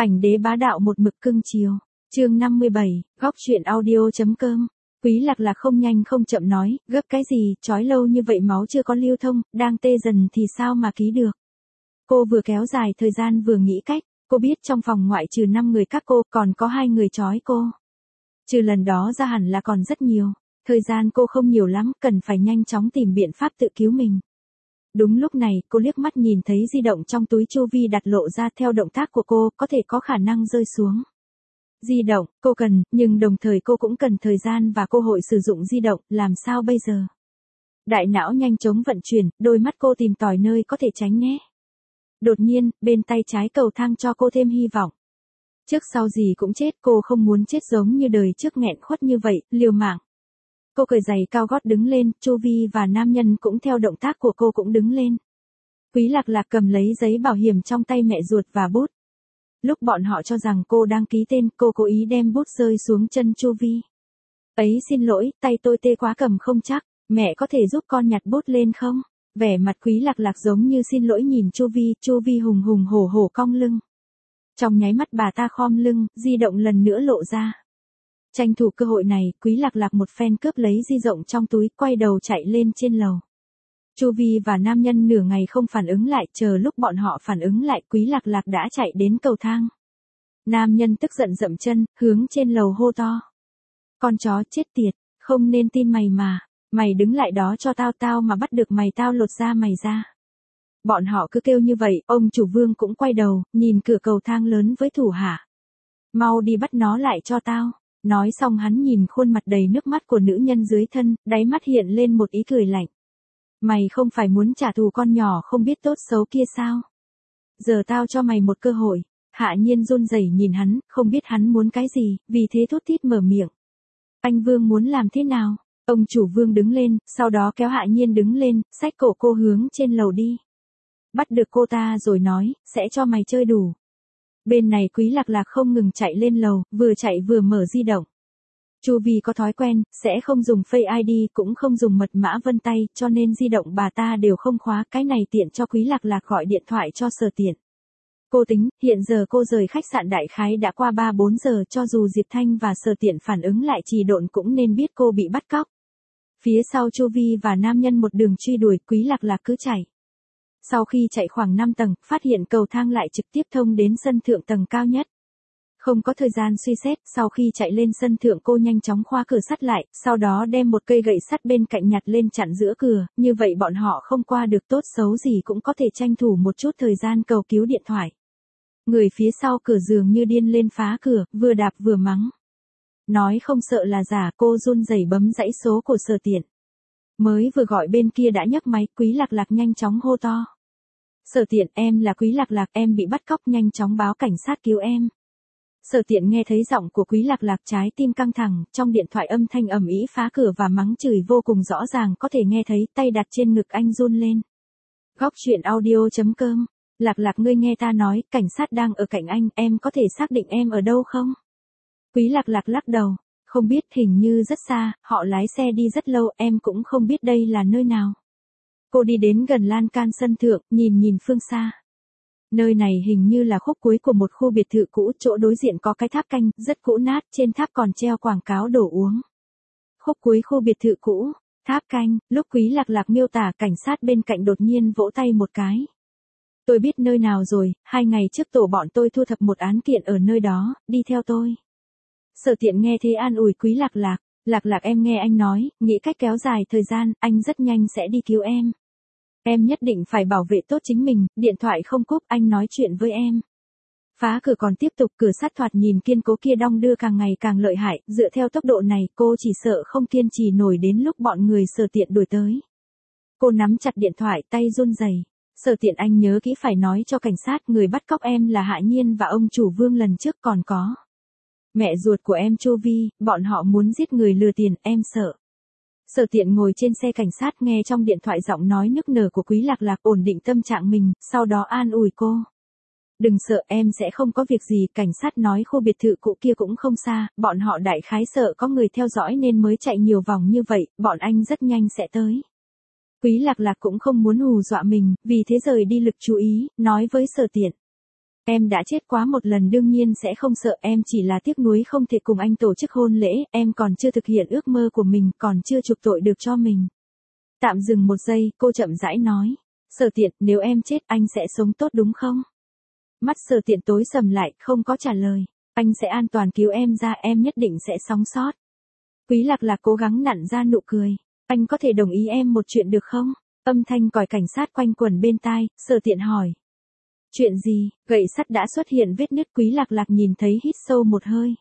Ảnh đế bá đạo một mực cưng chiều. Chương 57, góc truyện audio.com. Quý Lạc Lạc không nhanh không chậm nói, gấp cái gì, trói lâu như vậy máu chưa có lưu thông, đang tê dần thì sao mà ký được. Cô vừa kéo dài thời gian vừa nghĩ cách, cô biết trong phòng ngoại trừ 5 người các cô còn có 2 người trói cô. Trừ lần đó ra hẳn là còn rất nhiều, thời gian cô không nhiều lắm, cần phải nhanh chóng tìm biện pháp tự cứu mình. Đúng lúc này, cô liếc mắt nhìn thấy di động trong túi Chu Vi đặt lộ ra theo động tác của cô, có thể có khả năng rơi xuống. Di động, cô cần, nhưng đồng thời cô cũng cần thời gian và cơ hội sử dụng di động, làm sao bây giờ? Đại não nhanh chóng vận chuyển, đôi mắt cô tìm tòi nơi có thể tránh né. Đột nhiên, bên tay trái cầu thang cho cô thêm hy vọng. Trước sau gì cũng chết, cô không muốn chết giống như đời trước nghẹn khuất như vậy, liều mạng. Cô cởi giày cao gót đứng lên, Chu Vi và nam nhân cũng theo động tác của cô cũng đứng lên. Quý Lạc Lạc cầm lấy giấy bảo hiểm trong tay mẹ ruột và bút. Lúc bọn họ cho rằng cô đang ký tên, cô cố ý đem bút rơi xuống chân Chu Vi. Ấy xin lỗi, tay tôi tê quá cầm không chắc, mẹ có thể giúp con nhặt bút lên không? Vẻ mặt Quý Lạc Lạc giống như xin lỗi nhìn Chu Vi hùng hùng hổ hổ cong lưng. Trong nháy mắt bà ta khom lưng, di động lần nữa lộ ra. Tranh thủ cơ hội này, Quý Lạc Lạc một phen cướp lấy di động trong túi, quay đầu chạy lên trên lầu. Chu Vi và nam nhân nửa ngày không phản ứng lại, chờ lúc bọn họ phản ứng lại, Quý Lạc Lạc đã chạy đến cầu thang. Nam nhân tức giận dậm chân, hướng trên lầu hô to. Con chó chết tiệt, không nên tin mày mà, mày đứng lại đó cho tao mà bắt được mày tao lột da mày ra. Bọn họ cứ kêu như vậy, ông chủ Vương cũng quay đầu, nhìn cửa cầu thang lớn với thủ hạ. Mau đi bắt nó lại cho tao. Nói xong hắn nhìn khuôn mặt đầy nước mắt của nữ nhân dưới thân, đáy mắt hiện lên một ý cười lạnh. Mày không phải muốn trả thù con nhỏ không biết tốt xấu kia sao? Giờ tao cho mày một cơ hội. Hạ Nhiên run rẩy nhìn hắn, không biết hắn muốn cái gì, vì thế thốt thít mở miệng. Anh Vương muốn làm thế nào? Ông chủ Vương đứng lên, sau đó kéo Hạ Nhiên đứng lên, xách cổ cô hướng trên lầu đi. Bắt được cô ta rồi nói, sẽ cho mày chơi đủ. Bên này Quý Lạc Lạc không ngừng chạy lên lầu, vừa chạy vừa mở di động. Chu Vi có thói quen, sẽ không dùng Face ID cũng không dùng mật mã vân tay, cho nên di động bà ta đều không khóa, cái này tiện cho Quý Lạc Lạc gọi điện thoại cho Sở Tiện. Cô tính, hiện giờ cô rời khách sạn đại khái đã qua 3-4 giờ, cho dù Diệp Thanh và Sở Tiện phản ứng lại trì độn cũng nên biết cô bị bắt cóc. Phía sau Chu Vi và nam nhân một đường truy đuổi, Quý Lạc Lạc cứ chạy. Sau khi chạy khoảng 5 tầng, phát hiện cầu thang lại trực tiếp thông đến sân thượng tầng cao nhất. Không có thời gian suy xét, sau khi chạy lên sân thượng cô nhanh chóng khóa cửa sắt lại, sau đó đem một cây gậy sắt bên cạnh nhặt lên chặn giữa cửa, như vậy bọn họ không qua được, tốt xấu gì cũng có thể tranh thủ một chút thời gian cầu cứu điện thoại. Người phía sau cửa dường như điên lên phá cửa, vừa đạp vừa mắng. Nói không sợ là giả, cô run rẩy bấm dãy số của Sở Tiện. Mới vừa gọi bên kia đã nhấc máy, Quý Lạc Lạc nhanh chóng hô to. Sở Tiện, em là Quý Lạc Lạc, em bị bắt cóc, nhanh chóng báo cảnh sát cứu em. Sở Tiện nghe thấy giọng của Quý Lạc Lạc, trái tim căng thẳng, trong điện thoại âm thanh ầm ĩ phá cửa và mắng chửi vô cùng rõ ràng, có thể nghe thấy, tay đặt trên ngực anh run lên. Góc truyện audio.com. Lạc Lạc, ngươi nghe ta nói, cảnh sát đang ở cạnh anh, em có thể xác định em ở đâu không? Quý Lạc Lạc lắc đầu. Không biết, hình như rất xa, họ lái xe đi rất lâu, em cũng không biết đây là nơi nào. Cô đi đến gần lan can sân thượng, nhìn phương xa. Nơi này hình như là khúc cuối của một khu biệt thự cũ, chỗ đối diện có cái tháp canh, rất cũ nát, trên tháp còn treo quảng cáo đồ uống. Khúc cuối khu biệt thự cũ, tháp canh, lúc Quý Lạc Lạc miêu tả, cảnh sát bên cạnh đột nhiên vỗ tay một cái. Tôi biết nơi nào rồi, 2 ngày trước tổ bọn tôi thu thập một án kiện ở nơi đó, đi theo tôi. Sở Tiện nghe thế an ủi Quý Lạc Lạc. Lạc Lạc, em nghe anh nói, nghĩ cách kéo dài thời gian, anh rất nhanh sẽ đi cứu em. Em nhất định phải bảo vệ tốt chính mình, điện thoại không cúp, anh nói chuyện với em. Phá cửa còn tiếp tục, cửa sắt thoạt nhìn kiên cố kia đong đưa càng ngày càng lợi hại, dựa theo tốc độ này, cô chỉ sợ không kiên trì nổi đến lúc bọn người Sở Tiện đuổi tới. Cô nắm chặt điện thoại, tay run rẩy. Sở Tiện, anh nhớ kỹ phải nói cho cảnh sát, người bắt cóc em là Hạ Nhiên và ông chủ Vương lần trước, còn có mẹ ruột của em Chu Vi, bọn họ muốn giết người lừa tiền, em sợ. Sở Tiện ngồi trên xe cảnh sát, nghe trong điện thoại giọng nói nức nở của Quý Lạc Lạc, ổn định tâm trạng mình, sau đó an ủi cô. Đừng sợ, em sẽ không có việc gì, cảnh sát nói khu biệt thự cũ kia cũng không xa, bọn họ đại khái sợ có người theo dõi nên mới chạy nhiều vòng như vậy, bọn anh rất nhanh sẽ tới. Quý Lạc Lạc cũng không muốn hù dọa mình, vì thế rời đi lực chú ý, nói với Sở Tiện. Em đã chết quá một lần đương nhiên sẽ không sợ, em chỉ là tiếc nuối không thể cùng anh tổ chức hôn lễ, em còn chưa thực hiện ước mơ của mình, còn chưa chuộc tội được cho mình. Tạm dừng một giây, cô chậm rãi nói. Sở Tiện, nếu em chết anh sẽ sống tốt đúng không? Mắt Sở Tiện tối sầm lại, không có trả lời. Anh sẽ an toàn cứu em ra, em nhất định sẽ sống sót. Quý Lạc Lạc cố gắng nặn ra nụ cười. Anh có thể đồng ý em một chuyện được không? Âm thanh còi cảnh sát quanh quẩn bên tai, Sở Tiện hỏi. Chuyện gì? Gậy sắt đã xuất hiện vết nứt. Quý Lạc Lạc nhìn thấy hít sâu một hơi.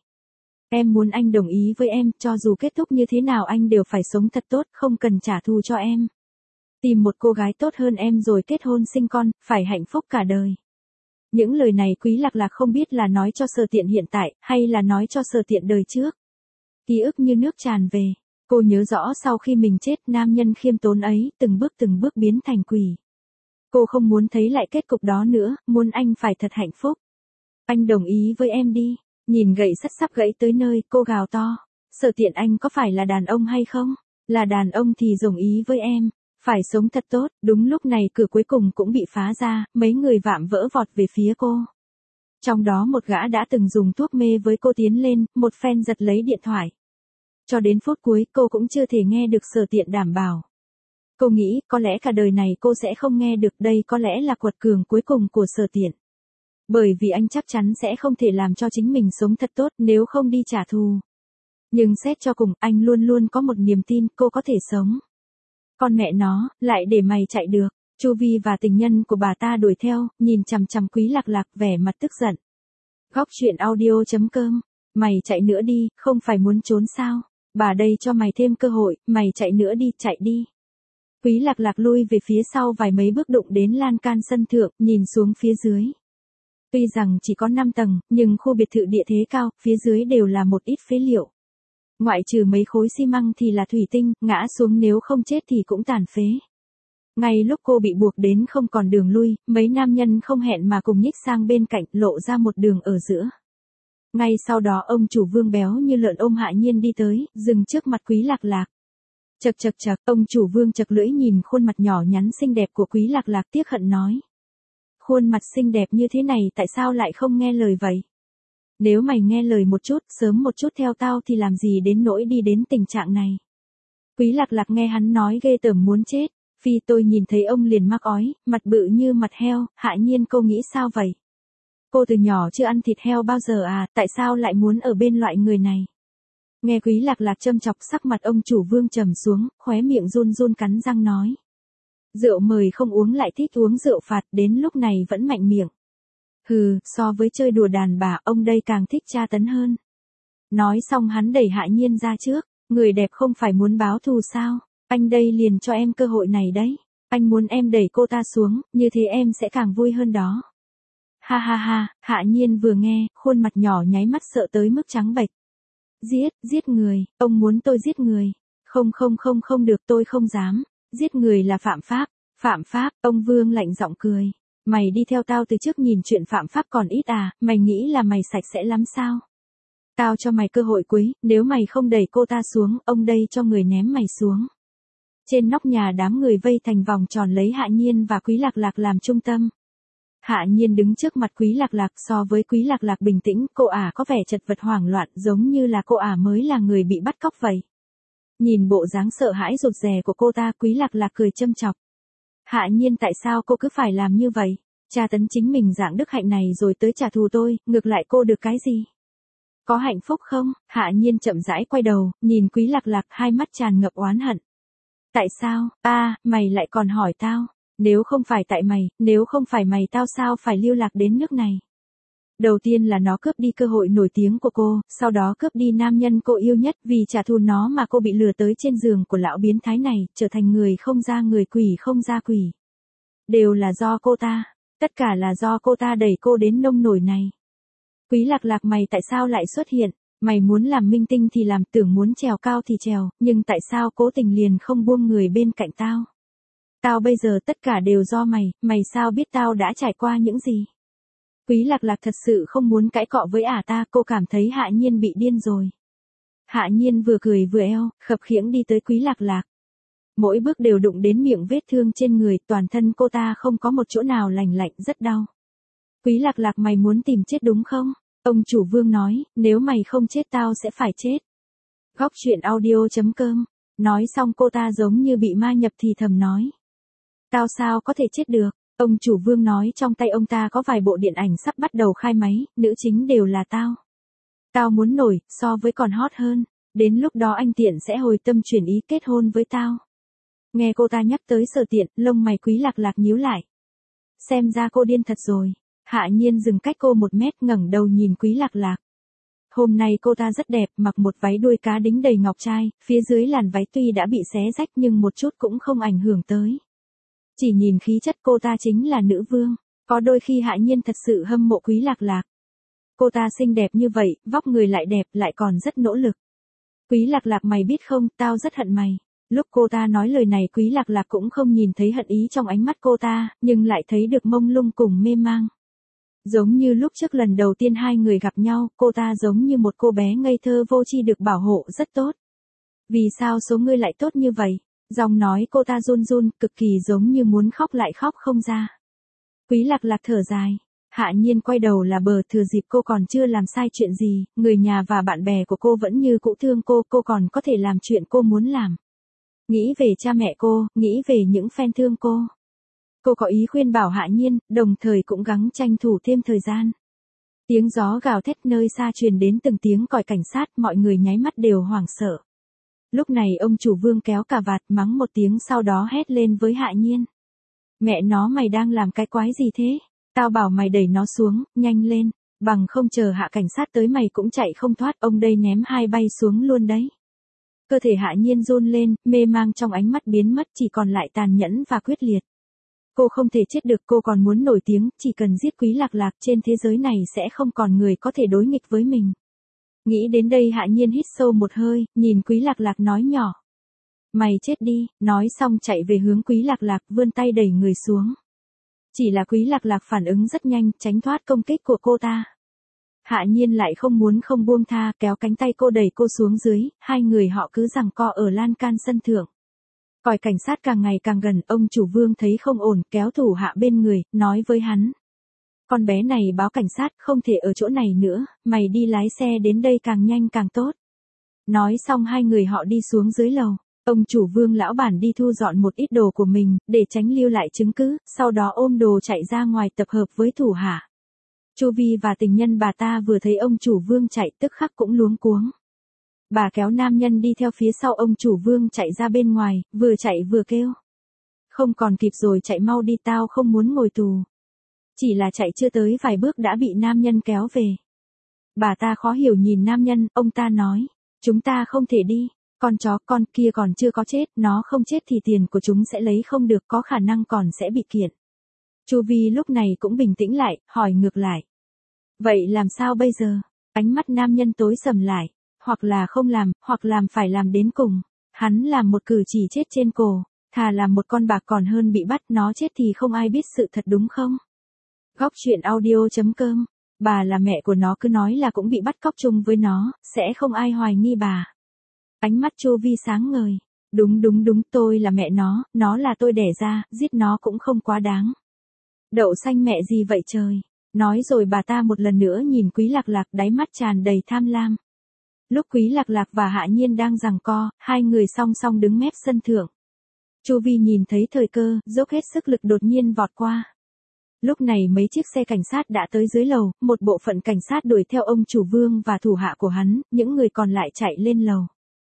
Em muốn anh đồng ý với em, cho dù kết thúc như thế nào anh đều phải sống thật tốt, không cần trả thù cho em. Tìm một cô gái tốt hơn em rồi kết hôn sinh con, phải hạnh phúc cả đời. Những lời này Quý Lạc Lạc không biết là nói cho Sở Tiện hiện tại, hay là nói cho Sở Tiện đời trước. Ký ức như nước tràn về. Cô nhớ rõ sau khi mình chết, nam nhân khiêm tốn ấy, từng bước biến thành quỷ. Cô không muốn thấy lại kết cục đó nữa, muốn anh phải thật hạnh phúc. Anh đồng ý với em đi. Nhìn gậy sắt sắp gãy tới nơi, cô gào to. Sở Tiện, anh có phải là đàn ông hay không? Là đàn ông thì đồng ý với em. Phải sống thật tốt. Đúng lúc này cửa cuối cùng cũng bị phá ra, mấy người vạm vỡ vọt về phía cô. Trong đó một gã đã từng dùng thuốc mê với cô tiến lên, một phen giật lấy điện thoại. Cho đến phút cuối cô cũng chưa thể nghe được Sở Tiện đảm bảo. Cô nghĩ có lẽ cả đời này cô sẽ không nghe được, đây có lẽ là quật cường cuối cùng của Sở Tiện. Bởi vì anh chắc chắn sẽ không thể làm cho chính mình sống thật tốt nếu không đi trả thù. Nhưng xét cho cùng, anh luôn luôn có một niềm tin cô có thể sống. Con mẹ nó, lại để mày chạy được. Chu Vi và tình nhân của bà ta đuổi theo, nhìn chằm chằm Quý Lạc Lạc vẻ mặt tức giận. Góc truyện audio.com. Mày chạy nữa đi, không phải muốn trốn sao? Bà đây cho mày thêm cơ hội, mày chạy nữa đi, chạy đi. Quý Lạc Lạc lui về phía sau vài mấy bước đụng đến lan can sân thượng, nhìn xuống phía dưới. Tuy rằng chỉ có 5 tầng, nhưng khu biệt thự địa thế cao, phía dưới đều là một ít phế liệu. Ngoại trừ mấy khối xi măng thì là thủy tinh, ngã xuống nếu không chết thì cũng tàn phế. Ngay lúc cô bị buộc đến không còn đường lui, mấy nam nhân không hẹn mà cùng nhích sang bên cạnh, lộ ra một đường ở giữa. Ngay sau đó ông chủ Vương béo như lợn ôm Hạ Nhiên đi tới, dừng trước mặt Quý Lạc Lạc. Chậc chậc chậc, ông chủ Vương chậc lưỡi nhìn khuôn mặt nhỏ nhắn xinh đẹp của Quý Lạc Lạc tiếc hận nói. Khuôn mặt xinh đẹp như thế này tại sao lại không nghe lời vậy? Nếu mày nghe lời một chút, sớm một chút theo tao thì làm gì đến nỗi đi đến tình trạng này. Quý Lạc Lạc nghe hắn nói ghê tởm muốn chết. Phi tôi nhìn thấy ông liền mắc ói, mặt bự như mặt heo. Hạ Nhiên, cô nghĩ sao vậy? Cô từ nhỏ chưa ăn thịt heo bao giờ à, tại sao lại muốn ở bên loại người này? Nghe Quý Lạc Lạc châm chọc, sắc mặt ông chủ Vương trầm xuống, khóe miệng run run cắn răng nói. Rượu mời không uống lại thích uống rượu phạt, đến lúc này vẫn mạnh miệng. Hừ, so với chơi đùa đàn bà, ông đây càng thích tra tấn hơn. Nói xong hắn đẩy Hạ Nhiên ra trước. Người đẹp không phải muốn báo thù sao? Anh đây liền cho em cơ hội này đấy. Anh muốn em đẩy cô ta xuống, như thế em sẽ càng vui hơn đó. Ha ha ha, Hạ Nhiên vừa nghe, khuôn mặt nhỏ nháy mắt sợ tới mức trắng bệch. Giết người, ông muốn tôi giết người. Không được, tôi không dám. Giết người là phạm pháp, ông Vương lạnh giọng cười. Mày đi theo tao từ trước nhìn chuyện phạm pháp còn ít à, mày nghĩ là mày sạch sẽ lắm sao? Tao cho mày cơ hội cuối, nếu mày không đẩy cô ta xuống, ông đây cho người ném mày xuống. Trên nóc nhà đám người vây thành vòng tròn lấy Hạ Nhiên và Quý Lạc Lạc làm trung tâm. Hạ Nhiên đứng trước mặt Quý Lạc Lạc, so với Quý Lạc Lạc bình tĩnh, cô ả có vẻ chật vật hoảng loạn, giống như là cô ả mới là người bị bắt cóc vậy. Nhìn bộ dáng sợ hãi rụt rè của cô ta, Quý Lạc Lạc cười châm chọc. Hạ Nhiên, tại sao cô cứ phải làm như vậy? Tra tấn chính mình dạng đức hạnh này rồi tới trả thù tôi, ngược lại cô được cái gì? Có hạnh phúc không? Hạ Nhiên chậm rãi quay đầu, nhìn Quý Lạc Lạc, hai mắt tràn ngập oán hận. Tại sao? Mày lại còn hỏi tao. Nếu không phải tại mày, nếu không phải mày tao sao phải lưu lạc đến nước này? Đầu tiên là nó cướp đi cơ hội nổi tiếng của cô, sau đó cướp đi nam nhân cô yêu nhất, vì trả thù nó mà cô bị lừa tới trên giường của lão biến thái này, trở thành người không ra người, quỷ không ra quỷ. Đều là do cô ta, tất cả là do cô ta đẩy cô đến nông nổi này. Quý Lạc Lạc, mày tại sao lại xuất hiện? Mày muốn làm minh tinh thì làm, tưởng muốn trèo cao thì trèo, nhưng tại sao cố tình liền không buông người bên cạnh tao? Tao bây giờ tất cả đều do mày sao biết tao đã trải qua những gì? Quý Lạc Lạc thật sự không muốn cãi cọ với ả ta, cô cảm thấy Hạ Nhiên bị điên rồi. Hạ Nhiên vừa cười vừa eo, khập khiễng đi tới Quý Lạc Lạc. Mỗi bước đều đụng đến miệng vết thương trên người, toàn thân cô ta không có một chỗ nào lành lạnh, rất đau. Quý Lạc Lạc mày muốn tìm chết đúng không? Ông chủ Vương nói, nếu mày không chết tao sẽ phải chết. Góc truyện audio.com. Nói xong cô ta giống như bị ma nhập thì thầm nói. Tao sao có thể chết được? Ông chủ Vương nói trong tay ông ta có vài bộ điện ảnh sắp bắt đầu khai máy, nữ chính đều là tao. Tao muốn nổi, so với còn hot hơn. Đến lúc đó anh Tiện sẽ hồi tâm chuyển ý kết hôn với tao. Nghe cô ta nhắc tới Sở Tiện, lông mày Quý Lạc Lạc nhíu lại. Xem ra cô điên thật rồi. Hạ Nhiên dừng cách cô 1 mét ngẩng đầu nhìn Quý Lạc Lạc. Hôm nay cô ta rất đẹp, mặc một váy đuôi cá đính đầy ngọc trai, phía dưới làn váy tuy đã bị xé rách nhưng một chút cũng không ảnh hưởng tới. Chỉ nhìn khí chất cô ta chính là nữ vương, có đôi khi Hạ Nhiên thật sự hâm mộ Quý Lạc Lạc. Cô ta xinh đẹp như vậy, vóc người lại đẹp lại còn rất nỗ lực. Quý Lạc Lạc mày biết không, tao rất hận mày. Lúc cô ta nói lời này Quý Lạc Lạc cũng không nhìn thấy hận ý trong ánh mắt cô ta, nhưng lại thấy được mông lung cùng mê mang. Giống như lúc trước lần đầu tiên hai người gặp nhau, cô ta giống như một cô bé ngây thơ vô tri được bảo hộ rất tốt. Vì sao số ngươi lại tốt như vậy? Giọng nói cô ta run run, cực kỳ giống như muốn khóc lại khóc không ra. Quý Lạc Lạc thở dài. Hạ Nhiên quay đầu là bờ, thừa dịp cô còn chưa làm sai chuyện gì, người nhà và bạn bè của cô vẫn như cũ thương cô còn có thể làm chuyện cô muốn làm. Nghĩ về cha mẹ cô, nghĩ về những fan thương cô. Cô có ý khuyên bảo Hạ Nhiên, đồng thời cũng gắng tranh thủ thêm thời gian. Tiếng gió gào thét nơi xa truyền đến từng tiếng còi cảnh sát, mọi người nháy mắt đều hoảng sợ. Lúc này ông chủ Vương kéo cà vạt mắng một tiếng sau đó hét lên với Hạ Nhiên. Mẹ nó mày đang làm cái quái gì thế? Tao bảo mày đẩy nó xuống, nhanh lên, bằng không chờ hạ cảnh sát tới mày cũng chạy không thoát, ông đây ném hai bay xuống luôn đấy. Cơ thể Hạ Nhiên run lên, mê mang trong ánh mắt biến mất chỉ còn lại tàn nhẫn và quyết liệt. Cô không thể chết được, cô còn muốn nổi tiếng, chỉ cần giết Quý Lạc Lạc trên thế giới này sẽ không còn người có thể đối nghịch với mình. Nghĩ đến đây Hạ Nhiên hít sâu một hơi, nhìn Quý Lạc Lạc nói nhỏ. Mày chết đi, nói xong chạy về hướng Quý Lạc Lạc, vươn tay đẩy người xuống. Chỉ là Quý Lạc Lạc phản ứng rất nhanh, tránh thoát công kích của cô ta. Hạ Nhiên lại không buông tha, kéo cánh tay cô đẩy cô xuống dưới, hai người họ cứ giằng co ở lan can sân thượng. Còi cảnh sát càng ngày càng gần, ông chủ Vương thấy không ổn, kéo thủ hạ bên người, nói với hắn. Con bé này báo cảnh sát, không thể ở chỗ này nữa, mày đi lái xe đến đây càng nhanh càng tốt. Nói xong hai người họ đi xuống dưới lầu. Ông chủ Vương lão bản đi thu dọn một ít đồ của mình, để tránh lưu lại chứng cứ, sau đó ôm đồ chạy ra ngoài tập hợp với thủ hạ. Chu Vi và tình nhân bà ta vừa thấy ông chủ Vương chạy tức khắc cũng luống cuống. Bà kéo nam nhân đi theo phía sau ông chủ Vương chạy ra bên ngoài, vừa chạy vừa kêu. Không còn kịp rồi, chạy mau đi, tao không muốn ngồi tù. Chỉ là chạy chưa tới vài bước đã bị nam nhân kéo về. Bà ta khó hiểu nhìn nam nhân, ông ta nói, chúng ta không thể đi. Con chó con kia còn chưa có chết, nó không chết thì tiền của chúng sẽ lấy không được, có khả năng còn sẽ bị kiện. Chu Vi lúc này cũng bình tĩnh lại, hỏi ngược lại. Vậy làm sao bây giờ? Ánh mắt nam nhân tối sầm lại, hoặc là không làm, hoặc làm phải làm đến cùng. Hắn làm một cử chỉ chết trên cổ, thà làm một con bạc còn hơn bị bắt, nó chết thì không ai biết sự thật đúng không? Góc truyện audio.com. Bà là mẹ của nó cứ nói là cũng bị bắt cóc chung với nó, sẽ không ai hoài nghi bà. Ánh mắt Chu Vi sáng ngời. Đúng, tôi là mẹ nó là tôi đẻ ra, giết nó cũng không quá đáng. Đậu xanh mẹ gì vậy trời. Nói rồi bà ta một lần nữa nhìn Quý Lạc Lạc, đáy mắt tràn đầy tham lam. Lúc Quý Lạc Lạc và Hạ Nhiên đang giằng co, hai người song song đứng mép sân thượng. Chu Vi nhìn thấy thời cơ, dốc hết sức lực đột nhiên vọt qua. Lúc này mấy chiếc xe cảnh sát đã tới dưới lầu, một bộ phận cảnh sát đuổi theo ông chủ Vương và thủ hạ của hắn, những người còn lại chạy lên lầu.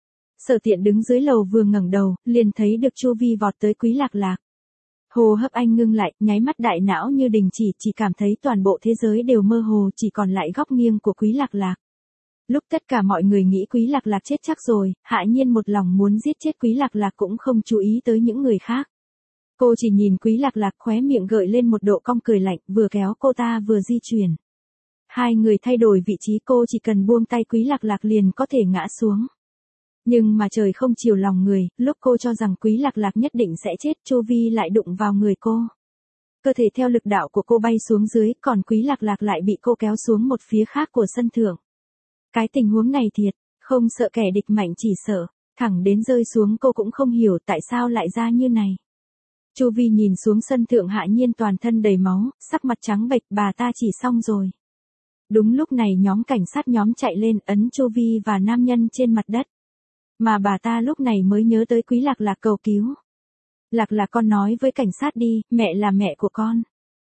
Sở Tiện đứng dưới lầu vừa ngẩng đầu, liền thấy được Chu Vi vọt tới Quý Lạc Lạc. Hô hấp anh ngưng lại, nháy mắt đại não như đình chỉ cảm thấy toàn bộ thế giới đều mơ hồ, chỉ còn lại góc nghiêng của Quý Lạc Lạc. Lúc tất cả mọi người nghĩ Quý Lạc Lạc chết chắc rồi, Hạ Nhiên một lòng muốn giết chết Quý Lạc Lạc cũng không chú ý tới những người khác. Cô chỉ nhìn Quý Lạc Lạc, khóe miệng gợi lên một độ cong cười lạnh, vừa kéo cô ta vừa di chuyển. Hai người thay đổi vị trí, cô chỉ cần buông tay Quý Lạc Lạc liền có thể ngã xuống. Nhưng mà trời không chiều lòng người, lúc cô cho rằng Quý Lạc Lạc nhất định sẽ chết, Chu Vi lại đụng vào người cô. Cơ thể theo lực đạo của cô bay xuống dưới, còn Quý Lạc Lạc lại bị cô kéo xuống một phía khác của sân thượng. Cái tình huống này thiệt, không sợ kẻ địch mạnh chỉ sợ, thẳng đến rơi xuống cô cũng không hiểu tại sao lại ra như này. Chu Vi nhìn xuống sân thượng Hạ Nhiên toàn thân đầy máu, sắc mặt trắng bệch, bà ta chỉ xong rồi. Đúng lúc này nhóm cảnh sát nhóm chạy lên ấn Chu Vi và nam nhân trên mặt đất. Mà bà ta lúc này mới nhớ tới Quý Lạc Lạc cầu cứu. Lạc Lạc con nói với cảnh sát đi, mẹ là mẹ của con.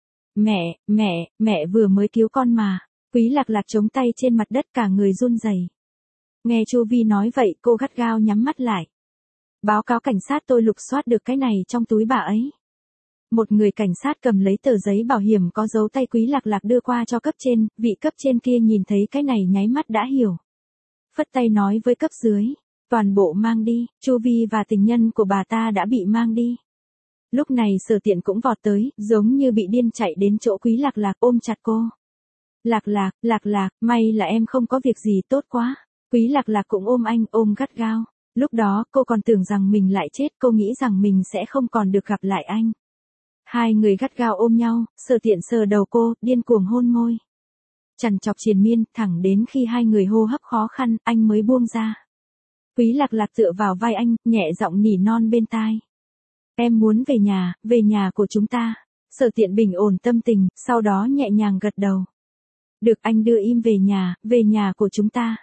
Mẹ vừa mới cứu con mà. Quý Lạc Lạc chống tay trên mặt đất cả người run rẩy. Nghe Chu Vi nói vậy cô gắt gao nhắm mắt lại. Báo cáo cảnh sát tôi lục soát được cái này trong túi bà ấy. Một người cảnh sát cầm lấy tờ giấy bảo hiểm có dấu tay Quý Lạc Lạc đưa qua cho cấp trên, vị cấp trên kia nhìn thấy cái này nháy mắt đã hiểu. Phất tay nói với cấp dưới, toàn bộ mang đi, Chu Vi và tình nhân của bà ta đã bị mang đi. Lúc này Sở Tiện cũng vọt tới, giống như bị điên chạy đến chỗ Quý Lạc Lạc ôm chặt cô. Lạc Lạc, may là em không có việc gì tốt quá. Quý Lạc Lạc cũng ôm anh, ôm gắt gao. Lúc đó cô còn tưởng rằng mình lại chết, cô nghĩ rằng mình sẽ không còn được gặp lại anh. Hai người gắt gao ôm nhau, Sở Tiện sờ đầu cô, điên cuồng hôn môi. Trằn trọc triền miên, thẳng đến khi hai người hô hấp khó khăn, anh mới buông ra. Quý Lạc Lạc tựa vào vai anh, nhẹ giọng nỉ non bên tai. Em muốn về nhà của chúng ta. Sở Tiện bình ổn tâm tình, sau đó nhẹ nhàng gật đầu. Được, anh đưa im về nhà của chúng ta.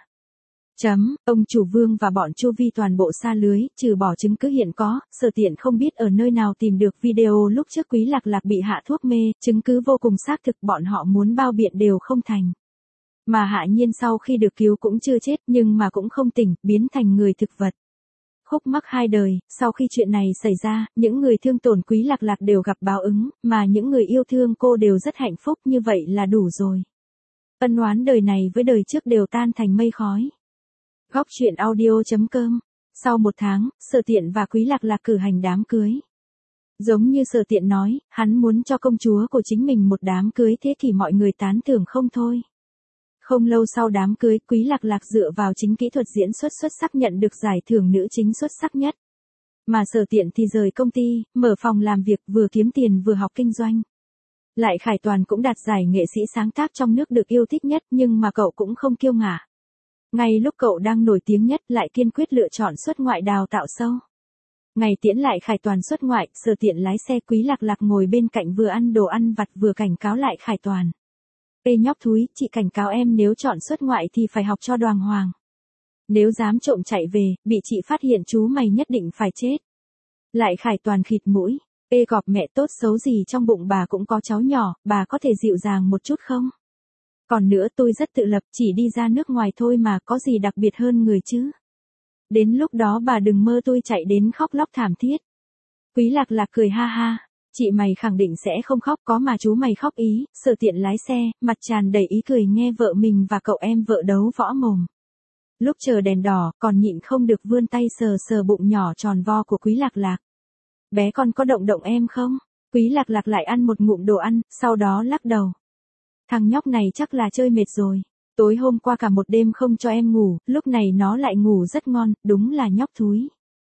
Ông chủ Vương và bọn Chu Vi toàn bộ sa lưới, trừ bỏ chứng cứ hiện có, Sở Tiện không biết ở nơi nào tìm được video lúc trước Quý Lạc Lạc bị hạ thuốc mê, chứng cứ vô cùng xác thực, bọn họ muốn bao biện đều không thành. Mà Hạ Nhiên sau khi được cứu cũng chưa chết nhưng mà cũng không tỉnh, biến thành người thực vật. Khúc mắc hai đời, sau khi chuyện này xảy ra, những người thương tổn Quý Lạc Lạc đều gặp báo ứng, mà những người yêu thương cô đều rất hạnh phúc, như vậy là đủ rồi. Ân oán đời này với đời trước đều tan thành mây khói. Góc truyện audio.com. Sau 1 tháng, Sở Tiện và Quý Lạc Lạc cử hành đám cưới. Giống như Sở Tiện nói, hắn muốn cho công chúa của chính mình một đám cưới, thế thì mọi người tán thưởng không thôi. Không lâu sau đám cưới, Quý Lạc Lạc dựa vào chính kỹ thuật diễn xuất xuất sắc nhận được giải thưởng nữ chính xuất sắc nhất. Mà Sở Tiện thì rời công ty, mở phòng làm việc, vừa kiếm tiền vừa học kinh doanh. Lại Khải Toàn cũng đạt giải nghệ sĩ sáng tác trong nước được yêu thích nhất, nhưng mà cậu cũng không kiêu ngạo. Ngay lúc cậu đang nổi tiếng nhất lại kiên quyết lựa chọn xuất ngoại đào tạo sâu. Ngày tiễn Lại Khải Toàn xuất ngoại, Sở Tiện lái xe, Quý Lạc Lạc ngồi bên cạnh vừa ăn đồ ăn vặt vừa cảnh cáo Lại Khải Toàn. Ê nhóc thúi, chị cảnh cáo em nếu chọn xuất ngoại thì phải học cho đàng hoàng. Nếu dám trộm chạy về, bị chị phát hiện chú mày nhất định phải chết. Lại Khải Toàn khịt mũi. Ê gọp mẹ, tốt xấu gì trong bụng bà cũng có cháu nhỏ, bà có thể dịu dàng một chút không? Còn nữa, tôi rất tự lập, chỉ đi ra nước ngoài thôi mà, có gì đặc biệt hơn người chứ? Đến lúc đó bà đừng mơ tôi chạy đến khóc lóc thảm thiết. Quý Lạc Lạc cười ha ha. Chị mày khẳng định sẽ không khóc, có mà chú mày khóc ý. Sở Tiện lái xe, mặt tràn đầy ý cười nghe vợ mình và cậu em vợ đấu võ mồm. Lúc chờ đèn đỏ, còn nhịn không được vươn tay sờ sờ bụng nhỏ tròn vo của Quý Lạc Lạc. Bé con có động động em không? Quý Lạc Lạc lại ăn một ngụm đồ ăn, sau đó lắc đầu. Thằng nhóc này chắc là chơi mệt rồi. Tối hôm qua cả một đêm không cho em ngủ, lúc này nó lại ngủ rất ngon, đúng là nhóc thúi.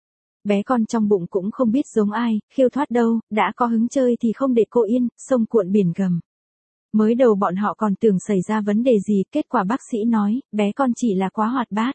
Bé con trong bụng cũng không biết giống ai, khiêu thoát đâu, đã có hứng chơi thì không để cô yên, sông cuộn biển gầm. Mới đầu bọn họ còn tưởng xảy ra vấn đề gì, kết quả bác sĩ nói, bé con chỉ là quá hoạt bát.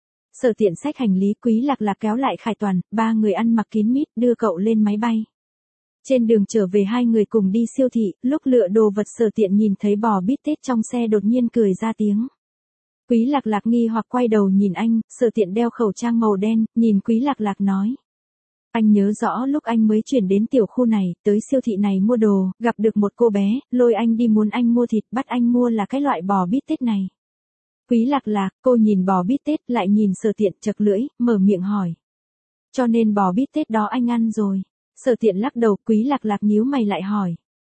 Sở Tiện xách hành lý, Quý Lạc Lạc kéo Lại Khải Toàn, ba người ăn mặc kín mít, đưa cậu lên máy bay. Trên đường trở về hai người cùng đi siêu thị, lúc lựa đồ vật Sở Tiện nhìn thấy bò bít tết trong xe đột nhiên cười ra tiếng. Quý Lạc Lạc nghi hoặc quay đầu nhìn anh, Sở Tiện đeo khẩu trang màu đen, nhìn Quý Lạc Lạc nói. Anh nhớ rõ lúc anh mới chuyển đến tiểu khu này, tới siêu thị này mua đồ, gặp được một cô bé, lôi anh đi muốn anh mua thịt, bắt anh mua là cái loại bò bít tết này. Quý Lạc Lạc, cô nhìn bò bít tết, lại nhìn Sở Tiện, chật lưỡi, mở miệng hỏi. Cho nên bò bít tết đó anh ăn rồi. Sở Tiện lắc đầu, Quý Lạc Lạc nhíu mày lại hỏi.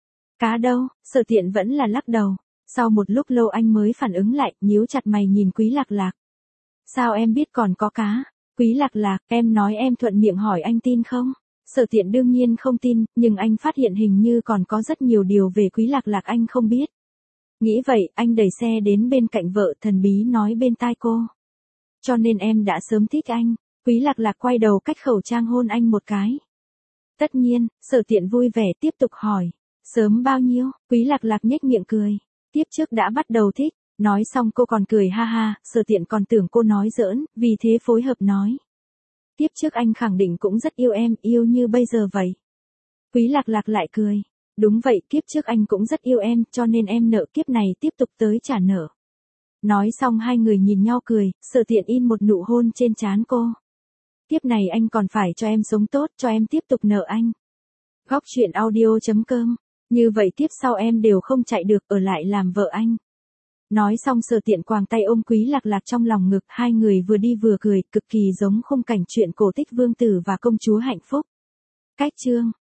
Cá đâu? Sở Tiện vẫn là lắc đầu. Sau một lúc lâu anh mới phản ứng lại, nhíu chặt mày nhìn Quý Lạc Lạc. Sao em biết còn có cá? Quý Lạc Lạc, em nói em thuận miệng hỏi anh tin không? Sở Tiện đương nhiên không tin, nhưng anh phát hiện hình như còn có rất nhiều điều về Quý Lạc Lạc anh không biết. Nghĩ vậy, anh đẩy xe đến bên cạnh vợ, thần bí nói bên tai cô. Cho nên em đã sớm thích anh. Quý Lạc Lạc quay đầu cách khẩu trang hôn anh một cái. Tất nhiên, Sở Tiện vui vẻ tiếp tục hỏi. Sớm bao nhiêu? Quý Lạc Lạc nhếch miệng cười. Tiếp trước đã bắt đầu thích. Nói xong cô còn cười ha ha, Sở Tiện còn tưởng cô nói giỡn, vì thế phối hợp nói. Tiếp trước anh khẳng định cũng rất yêu em, yêu như bây giờ vậy. Quý Lạc Lạc lại cười. Đúng vậy, kiếp trước anh cũng rất yêu em, cho nên em nợ kiếp này tiếp tục tới trả nợ. Nói xong hai người nhìn nhau cười, Sở Tiện in một nụ hôn trên trán cô. Kiếp này anh còn phải cho em sống tốt, cho em tiếp tục nợ anh. Góc truyện audio.com. Như vậy tiếp sau em đều không chạy được, ở lại làm vợ anh. Nói xong Sở Tiện quàng tay ôm Quý Lạc Lạc trong lòng ngực, hai người vừa đi vừa cười, cực kỳ giống khung cảnh truyện cổ tích Vương tử và công chúa hạnh phúc. Cách chương